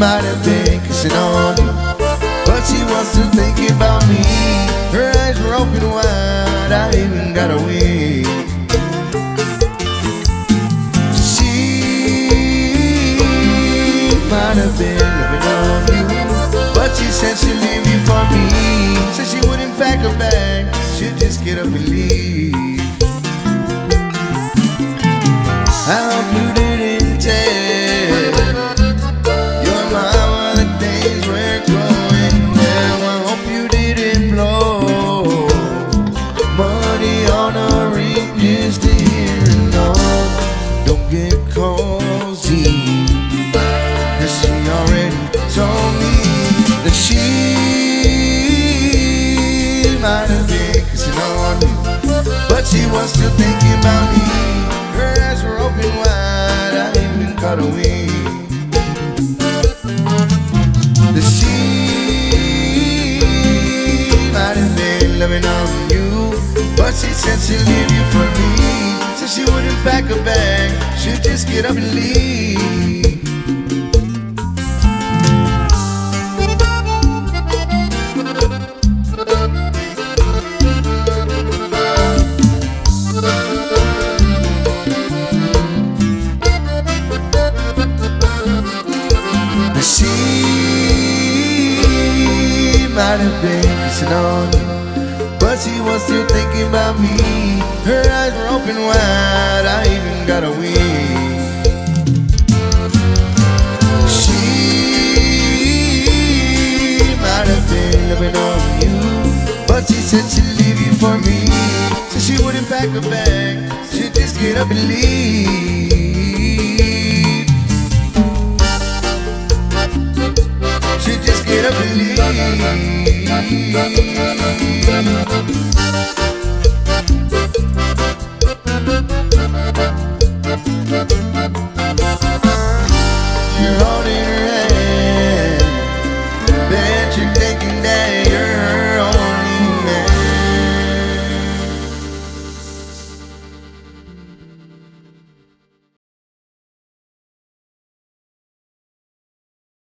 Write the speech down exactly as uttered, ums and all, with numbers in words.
might have been kissing on you, but she was still thinking about me. Her eyes were open wide, I even got away. She might have been loving on you, but she said she'd leave you for me. Said she wouldn't pack her bag, she'd just get up and leave. I hope you didn't tell your mama the days were going well. I hope you didn't blow money on a ring just to hear it. No, don't get cozy, 'cause she already told me that she might have been kissing on you, but she was still thinking about me. Her eyes were open wide, I even caught a wing. That she might have been loving on you, but she said she'd leave you for me. Said she wouldn't pack a bag, she'd just get up and leave. She might have been kissing on you, but she was still thinking about me. Her eyes were open wide, I even got a wing. She might have been loving on you, but she said she'd leave you for me. Said she wouldn't pack a bag, she'd just get up and leave. She just get up and leave.